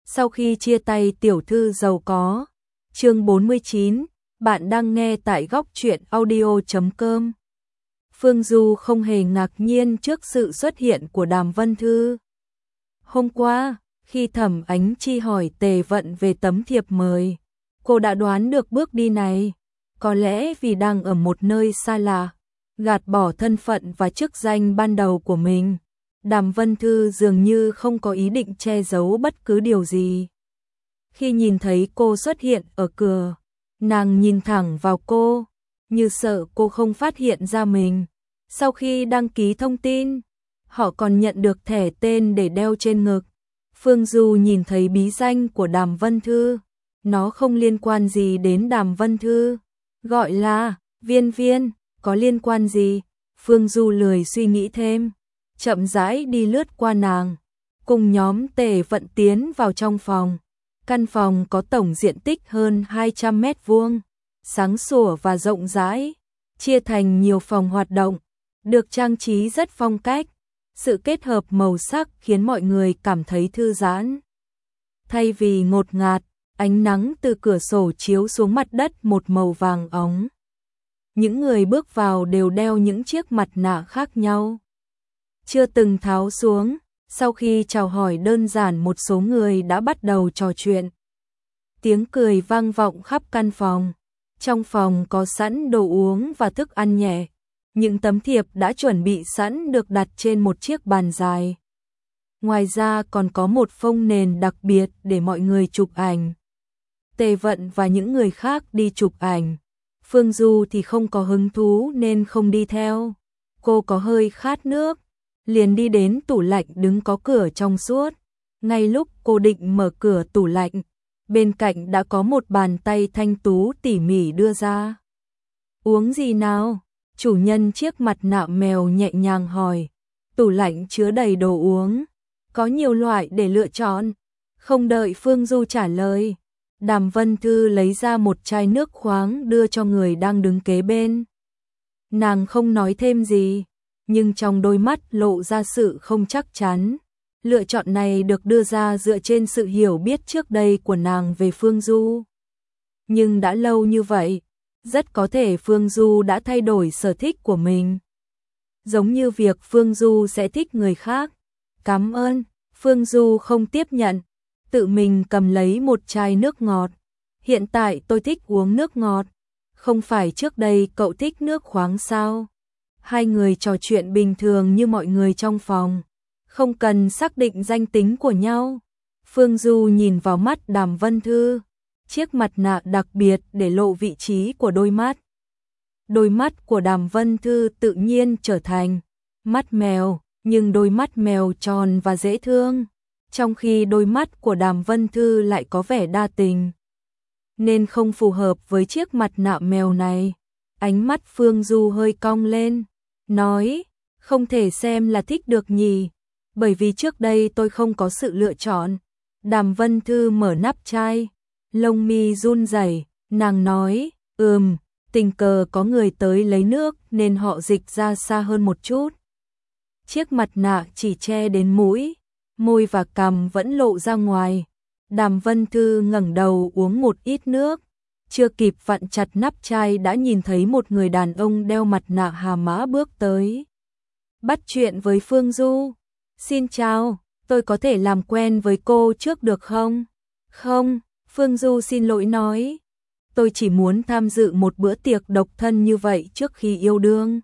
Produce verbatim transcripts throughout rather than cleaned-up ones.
Sau khi chia tay tiểu thư giàu có. Chương bốn mươi chín, bạn đang nghe tại góc truyện audio chấm com. Phương Du không hề ngạc nhiên trước sự xuất hiện của Đàm Vân Thư. Hôm qua, khi Thẩm Ánh Chi hỏi Tề Vận về tấm thiệp mời, cô đã đoán được bước đi này. Có lẽ vì đang ở một nơi xa lạ, gạt bỏ thân phận và chức danh ban đầu của mình, Đàm Vân Thư dường như không có ý định che giấu bất cứ điều gì. Khi nhìn thấy cô xuất hiện ở cửa, nàng nhìn thẳng vào cô, như sợ cô không phát hiện ra mình. Sau khi đăng ký thông tin, họ còn nhận được thẻ tên để đeo trên ngực. Phương Du nhìn thấy bí danh của Đàm Vân Thư, nó không liên quan gì đến Đàm Vân Thư, gọi là Viên Viên, có liên quan gì? Phương Du lười suy nghĩ thêm, chậm rãi đi lướt qua nàng, cùng nhóm Tề Vận tiến vào trong phòng. Căn phòng có tổng diện tích hơn hai trăm mét vuông, sáng sủa và rộng rãi, chia thành nhiều phòng hoạt động, được trang trí rất phong cách. Sự kết hợp màu sắc khiến mọi người cảm thấy thư giãn. Thay vì ngột ngạt, ánh nắng từ cửa sổ chiếu xuống mặt đất một màu vàng óng. Những người bước vào đều đeo những chiếc mặt nạ khác nhau, chưa từng tháo xuống. Sau khi chào hỏi đơn giản, một số người đã bắt đầu trò chuyện. Tiếng cười vang vọng khắp căn phòng. Trong phòng có sẵn đồ uống và thức ăn nhẹ. Những tấm thiệp đã chuẩn bị sẵn được đặt trên một chiếc bàn dài. Ngoài ra còn có một phông nền đặc biệt để mọi người chụp ảnh. Tề Vận và những người khác đi chụp ảnh. Phương Du thì không có hứng thú nên không đi theo. Cô có hơi khát nước, liền đi đến tủ lạnh đứng có cửa trong suốt. Ngay lúc cô định mở cửa tủ lạnh, bên cạnh đã có một bàn tay thanh tú tỉ mỉ đưa ra. Uống gì nào? Chủ nhân chiếc mặt nạ mèo nhẹ nhàng hỏi. Tủ lạnh chứa đầy đồ uống, có nhiều loại để lựa chọn. Không đợi Phương Du trả lời, Đàm Vân Thư lấy ra một chai nước khoáng đưa cho người đang đứng kế bên. Nàng không nói thêm gì, nhưng trong đôi mắt lộ ra sự không chắc chắn. Lựa chọn này được đưa ra dựa trên sự hiểu biết trước đây của nàng về Phương Du. Nhưng đã lâu như vậy, rất có thể Phương Du đã thay đổi sở thích của mình. Giống như việc Phương Du sẽ thích người khác. Cảm ơn. Phương Du không tiếp nhận, tự mình cầm lấy một chai nước ngọt. Hiện tại tôi thích uống nước ngọt. Không phải trước đây cậu thích nước khoáng sao? Hai người trò chuyện bình thường như mọi người trong phòng, không cần xác định danh tính của nhau. Phương Du nhìn vào mắt Đàm Vân Thư, chiếc mặt nạ đặc biệt để lộ vị trí của đôi mắt. Đôi mắt của Đàm Vân Thư tự nhiên trở thành mắt mèo, nhưng đôi mắt mèo tròn và dễ thương, trong khi đôi mắt của Đàm Vân Thư lại có vẻ đa tình, nên không phù hợp với chiếc mặt nạ mèo này. Ánh mắt Phương Du hơi cong lên, nói, không thể xem là thích được nhỉ, bởi vì trước đây tôi không có sự lựa chọn. Đàm Vân Thư mở nắp chai, lông mi run rẩy, nàng nói, ừm, tình cờ có người tới lấy nước nên họ dịch ra xa hơn một chút. Chiếc mặt nạ chỉ che đến mũi, môi và cằm vẫn lộ ra ngoài. Đàm Vân Thư ngẩng đầu uống một ít nước, chưa kịp vặn chặt nắp chai đã nhìn thấy một người đàn ông đeo mặt nạ Hà Mã bước tới. Bắt chuyện với Phương Du. Xin chào, tôi có thể làm quen với cô trước được không? Không, Phương Du xin lỗi nói. Tôi chỉ muốn tham dự một bữa tiệc độc thân như vậy trước khi yêu đương.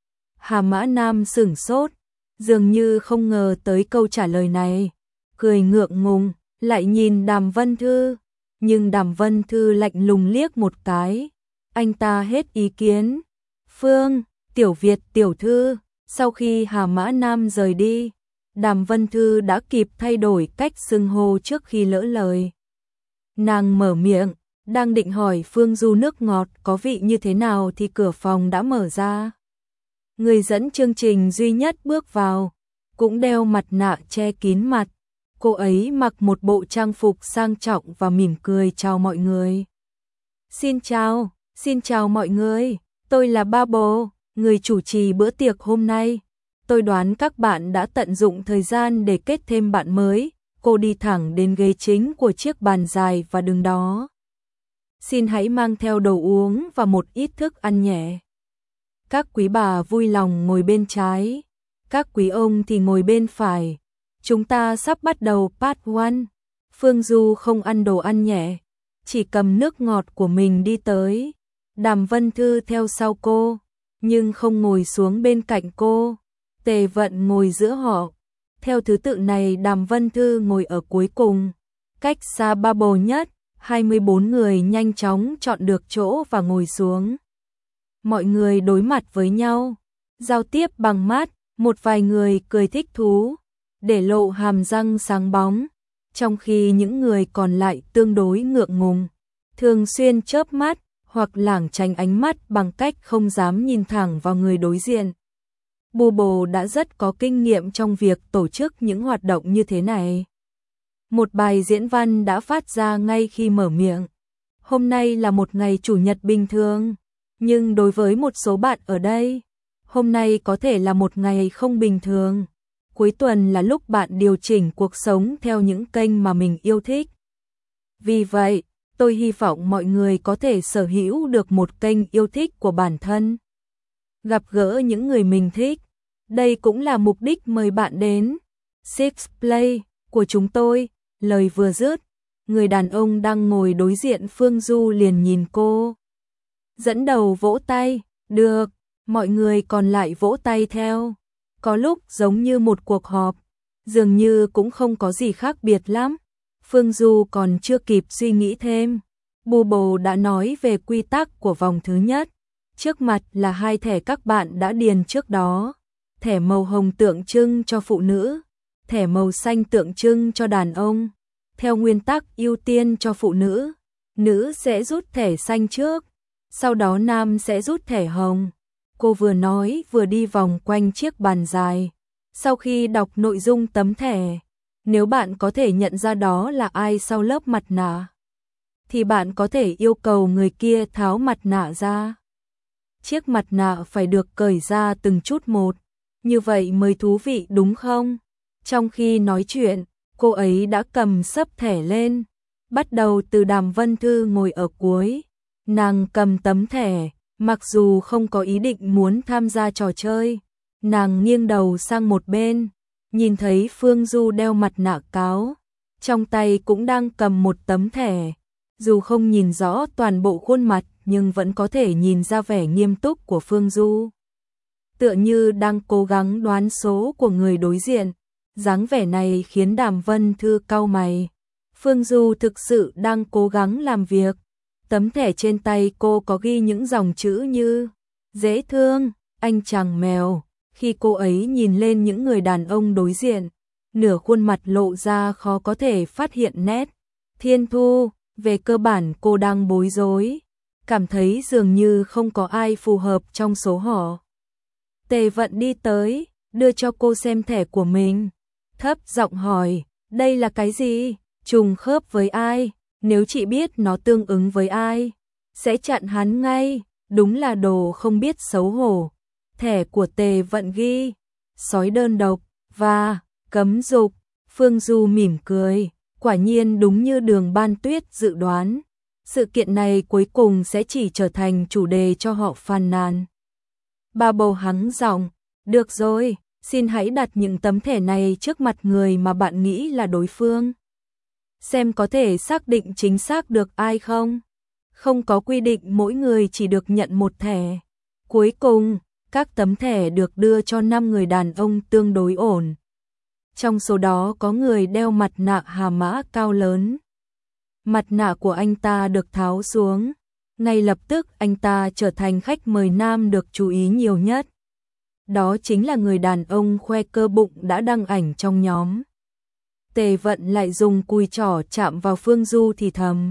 Hà Mã Nam sửng sốt, dường như không ngờ tới câu trả lời này. Cười ngượng ngùng, lại nhìn Đàm Vân Thư. Nhưng Đàm Vân Thư lạnh lùng liếc một cái. Anh ta hết ý kiến. Phương, Tiểu Việt tiểu thư. Sau khi Hà Mã Nam rời đi, Đàm Vân Thư đã kịp thay đổi cách xưng hô trước khi lỡ lời. Nàng mở miệng, đang định hỏi Phương Du nước ngọt có vị như thế nào thì cửa phòng đã mở ra. Người dẫn chương trình duy nhất bước vào, cũng đeo mặt nạ che kín mặt. Cô ấy mặc một bộ trang phục sang trọng và mỉm cười chào mọi người. Xin chào, xin chào mọi người, tôi là Bubble, người chủ trì bữa tiệc hôm nay. Tôi đoán các bạn đã tận dụng thời gian để kết thêm bạn mới, cô đi thẳng đến ghế chính của chiếc bàn dài và đứng đó. Xin hãy mang theo đồ uống và một ít thức ăn nhẹ. Các quý bà vui lòng ngồi bên trái, các quý ông thì ngồi bên phải. Chúng ta sắp bắt đầu part một. Phương Du không ăn đồ ăn nhẹ, chỉ cầm nước ngọt của mình đi tới. Đàm Vân Thư theo sau cô, nhưng không ngồi xuống bên cạnh cô. Tề Vận ngồi giữa họ. Theo thứ tự này Đàm Vân Thư ngồi ở cuối cùng, cách xa bubble nhất. hai mươi bốn người nhanh chóng chọn được chỗ và ngồi xuống. Mọi người đối mặt với nhau, giao tiếp bằng mắt, một vài người cười thích thú, để lộ hàm răng sáng bóng, trong khi những người còn lại tương đối ngượng ngùng, thường xuyên chớp mắt hoặc lảng tránh ánh mắt bằng cách không dám nhìn thẳng vào người đối diện. Bubble đã rất có kinh nghiệm trong việc tổ chức những hoạt động như thế này. Một bài diễn văn đã phát ra ngay khi mở miệng. Hôm nay là một ngày chủ nhật bình thường, nhưng đối với một số bạn ở đây, hôm nay có thể là một ngày không bình thường. Cuối tuần là lúc bạn điều chỉnh cuộc sống theo những kênh mà mình yêu thích. Vì vậy, tôi hy vọng mọi người có thể sở hữu được một kênh yêu thích của bản thân. Gặp gỡ những người mình thích. Đây cũng là mục đích mời bạn đến Six Play của chúng tôi. Lời vừa dứt, người đàn ông đang ngồi đối diện Phương Du liền nhìn cô. Dẫn đầu vỗ tay, được, mọi người còn lại vỗ tay theo. Có lúc giống như một cuộc họp, dường như cũng không có gì khác biệt lắm. Phương Du còn chưa kịp suy nghĩ thêm. Bubble đã nói về quy tắc của vòng thứ nhất. Trước mặt là hai thẻ các bạn đã điền trước đó. Thẻ màu hồng tượng trưng cho phụ nữ, thẻ màu xanh tượng trưng cho đàn ông. Theo nguyên tắc ưu tiên cho phụ nữ, nữ sẽ rút thẻ xanh trước, sau đó nam sẽ rút thẻ hồng. Cô vừa nói vừa đi vòng quanh chiếc bàn dài. Sau khi đọc nội dung tấm thẻ, nếu bạn có thể nhận ra đó là ai sau lớp mặt nạ, thì bạn có thể yêu cầu người kia tháo mặt nạ ra. Chiếc mặt nạ phải được cởi ra từng chút một, như vậy mới thú vị đúng không? Trong khi nói chuyện, cô ấy đã cầm sấp thẻ lên, bắt đầu từ Đàm Vân Thư ngồi ở cuối. Nàng cầm tấm thẻ, mặc dù không có ý định muốn tham gia trò chơi, nàng nghiêng đầu sang một bên, nhìn thấy Phương Du đeo mặt nạ cáo, trong tay cũng đang cầm một tấm thẻ. Dù không nhìn rõ toàn bộ khuôn mặt nhưng vẫn có thể nhìn ra vẻ nghiêm túc của Phương Du. Tựa như đang cố gắng đoán số của người đối diện. Dáng vẻ này khiến Đàm Vân Thư cau mày. Phương Du thực sự đang cố gắng làm việc. Tấm thẻ trên tay cô có ghi những dòng chữ như dễ thương, anh chàng mèo. Khi cô ấy nhìn lên những người đàn ông đối diện, nửa khuôn mặt lộ ra khó có thể phát hiện nét. Thiên Thu, về cơ bản cô đang bối rối, cảm thấy dường như không có ai phù hợp trong số họ. Tề Vận đi tới, đưa cho cô xem thẻ của mình. Thấp giọng hỏi, đây là cái gì? Trùng khớp với ai? Nếu chị biết nó tương ứng với ai, sẽ chặn hắn ngay. Đúng là đồ không biết xấu hổ. Thẻ của Tề Vận ghi sói đơn độc và cấm dục. Phương Du mỉm cười, quả nhiên đúng như Đường Ban Tuyết dự đoán. Sự kiện này cuối cùng sẽ chỉ trở thành chủ đề cho họ phàn nàn. Ba bầu hắng giọng, được rồi, xin hãy đặt những tấm thẻ này trước mặt người mà bạn nghĩ là đối phương. Xem có thể xác định chính xác được ai không. Không có quy định mỗi người chỉ được nhận một thẻ. Cuối cùng, các tấm thẻ được đưa cho năm người đàn ông tương đối ổn. Trong số đó có người đeo mặt nạ hà mã cao lớn. Mặt nạ của anh ta được tháo xuống. Ngay lập tức anh ta trở thành khách mời nam được chú ý nhiều nhất. Đó chính là người đàn ông khoe cơ bụng đã đăng ảnh trong nhóm. Tề Vận lại dùng cùi trỏ chạm vào Phương Du thì thầm.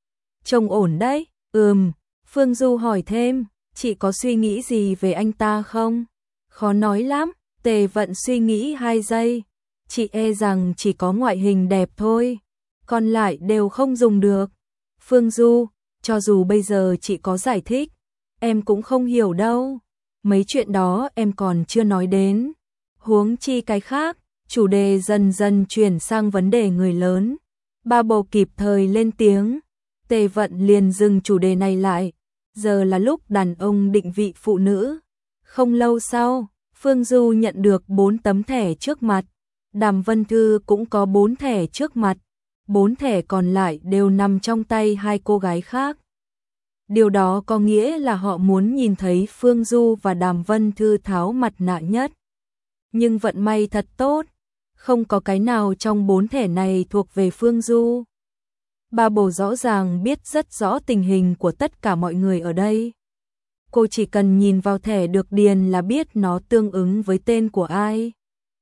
Trông ổn đấy, ừm. Phương Du hỏi thêm, chị có suy nghĩ gì về anh ta không? Khó nói lắm. Tề Vận suy nghĩ hai giây. Chị e rằng chỉ có ngoại hình đẹp thôi, còn lại đều không dùng được. Phương Du, cho dù bây giờ chị có giải thích, em cũng không hiểu đâu. Mấy chuyện đó em còn chưa nói đến. Huống chi cái khác, chủ đề dần dần chuyển sang vấn đề người lớn. Ba bầu kịp thời lên tiếng, Tề Vận liền dừng chủ đề này lại. Giờ là lúc đàn ông định vị phụ nữ. Không lâu sau, Phương Du nhận được bốn tấm thẻ trước mặt. Đàm Vân Thư cũng có bốn thẻ trước mặt. Bốn thẻ còn lại đều nằm trong tay hai cô gái khác. Điều đó có nghĩa là họ muốn nhìn thấy Phương Du và Đàm Vân Thư tháo mặt nạ nhất. Nhưng vận may thật tốt, không có cái nào trong bốn thẻ này thuộc về Phương Du. Ba bồ rõ ràng biết rất rõ tình hình của tất cả mọi người ở đây. Cô chỉ cần nhìn vào thẻ được điền là biết nó tương ứng với tên của ai.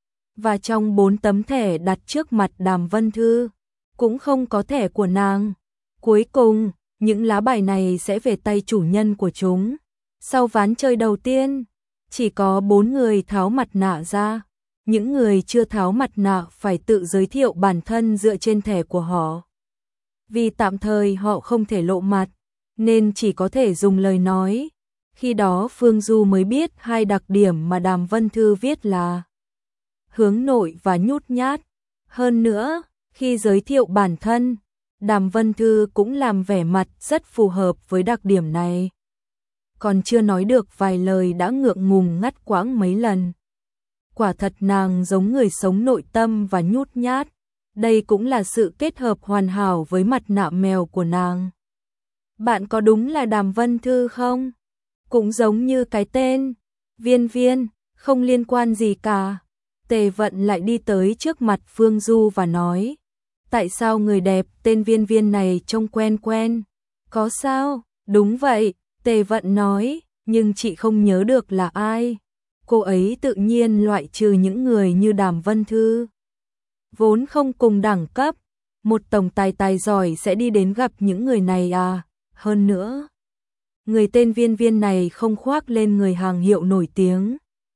Và trong bốn tấm thẻ đặt trước mặt Đàm Vân Thư, cũng không có thẻ của nàng. Cuối cùng, những lá bài này sẽ về tay chủ nhân của chúng. Sau ván chơi đầu tiên, chỉ có bốn người tháo mặt nạ ra. Những người chưa tháo mặt nạ phải tự giới thiệu bản thân dựa trên thẻ của họ. Vì tạm thời họ không thể lộ mặt, nên chỉ có thể dùng lời nói. Khi đó Phương Du mới biết hai đặc điểm mà Đàm Vân Thư viết là hướng nội và nhút nhát. Hơn nữa, khi giới thiệu bản thân, Đàm Vân Thư cũng làm vẻ mặt rất phù hợp với đặc điểm này. Còn chưa nói được vài lời đã ngượng ngùng ngắt quãng mấy lần. Quả thật nàng giống người sống nội tâm và nhút nhát. Đây cũng là sự kết hợp hoàn hảo với mặt nạ mèo của nàng. Bạn có đúng là Đàm Vân Thư không? Cũng giống như cái tên, Viên Viên, không liên quan gì cả. Tề Vận lại đi tới trước mặt Phương Du và nói, tại sao người đẹp tên Viên Viên này trông quen quen? Có sao? Đúng vậy, Tề Vận nói, nhưng chị không nhớ được là ai. Cô ấy tự nhiên loại trừ những người như Đàm Vân Thư. Vốn không cùng đẳng cấp, một tổng tài tài giỏi sẽ đi đến gặp những người này à? Hơn nữa, người tên Viên Viên này không khoác lên người hàng hiệu nổi tiếng.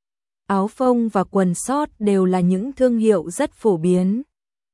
Áo phông và quần sót đều là những thương hiệu rất phổ biến.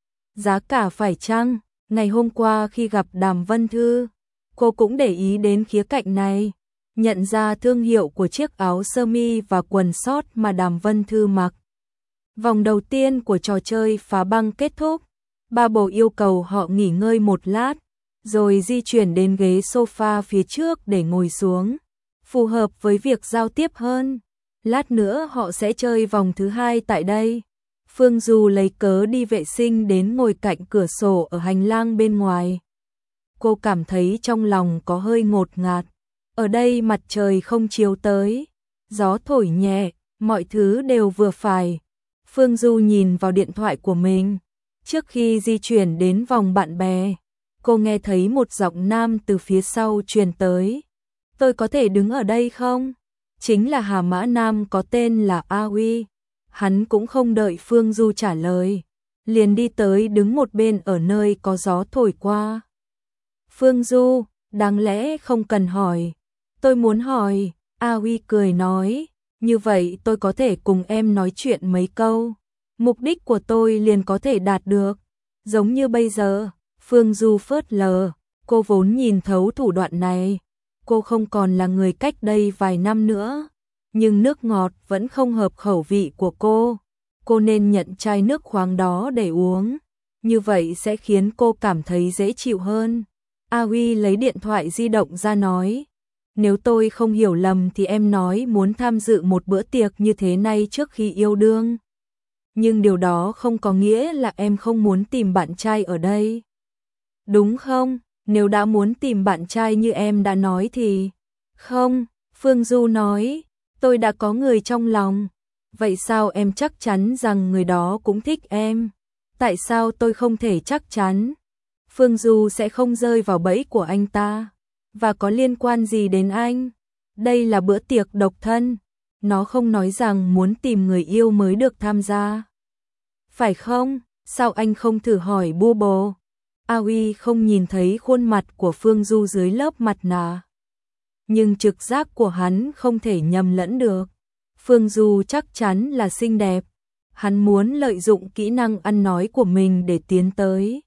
Giá cả phải chăng? Ngày hôm qua khi gặp Đàm Vân Thư, cô cũng để ý đến khía cạnh này, nhận ra thương hiệu của chiếc áo sơ mi và quần sót mà Đàm Vân Thư mặc. Vòng đầu tiên của trò chơi phá băng kết thúc, ba bồ yêu cầu họ nghỉ ngơi một lát, rồi di chuyển đến ghế sofa phía trước để ngồi xuống, phù hợp với việc giao tiếp hơn. Lát nữa họ sẽ chơi vòng thứ hai tại đây. Phương Du lấy cớ đi vệ sinh đến ngồi cạnh cửa sổ ở hành lang bên ngoài. Cô cảm thấy trong lòng có hơi ngột ngạt. Ở đây mặt trời không chiếu tới, gió thổi nhẹ, mọi thứ đều vừa phải. Phương Du nhìn vào điện thoại của mình. Trước khi di chuyển đến vòng bạn bè, cô nghe thấy một giọng nam từ phía sau truyền tới. Tôi có thể đứng ở đây không? Chính là Hà Mã Nam có tên là A Huy. Hắn cũng không đợi Phương Du trả lời, liền đi tới đứng một bên ở nơi có gió thổi qua. Phương Du, đáng lẽ không cần hỏi. Tôi muốn hỏi, A Huy cười nói, như vậy tôi có thể cùng em nói chuyện mấy câu. Mục đích của tôi liền có thể đạt được. Giống như bây giờ, Phương Du phớt lờ, cô vốn nhìn thấu thủ đoạn này. Cô không còn là người cách đây vài năm nữa. Nhưng nước ngọt vẫn không hợp khẩu vị của cô. Cô nên nhận chai nước khoáng đó để uống. Như vậy sẽ khiến cô cảm thấy dễ chịu hơn. A Huy lấy điện thoại di động ra nói. Nếu tôi không hiểu lầm thì em nói muốn tham dự một bữa tiệc như thế này trước khi yêu đương. Nhưng điều đó không có nghĩa là em không muốn tìm bạn trai ở đây. Đúng không? Nếu đã muốn tìm bạn trai như em đã nói thì... Không, Phương Du nói, tôi đã có người trong lòng. Vậy sao em chắc chắn rằng người đó cũng thích em? Tại sao tôi không thể chắc chắn? Phương Du sẽ không rơi vào bẫy của anh ta. Và có liên quan gì đến anh? Đây là bữa tiệc độc thân. Nó không nói rằng muốn tìm người yêu mới được tham gia. Phải không? Sao anh không thử hỏi bu bồ? A Huy không nhìn thấy khuôn mặt của Phương Du dưới lớp mặt nạ. Nhưng trực giác của hắn không thể nhầm lẫn được. Phương Du chắc chắn là xinh đẹp. Hắn muốn lợi dụng kỹ năng ăn nói của mình để tiến tới.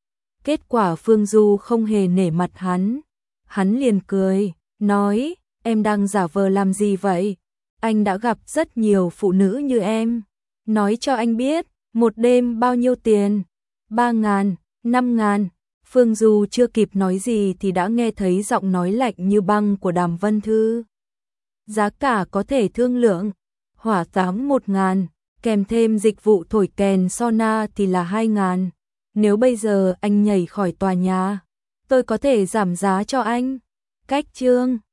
Kết quả Phương Du không hề nể mặt hắn. Hắn liền cười, nói, em đang giả vờ làm gì vậy? Anh đã gặp rất nhiều phụ nữ như em. Nói cho anh biết, Một đêm bao nhiêu tiền? Ba ngàn, năm ngàn. Phương Du chưa kịp nói gì thì đã nghe thấy giọng nói lạnh như băng của Đàm Vân Thư. Giá cả có thể thương lượng, hỏa táng một ngàn, kèm thêm dịch vụ thổi kèn sauna thì là hai ngàn. Nếu bây giờ anh nhảy khỏi tòa nhà, tôi có thể giảm giá cho anh. Cách chương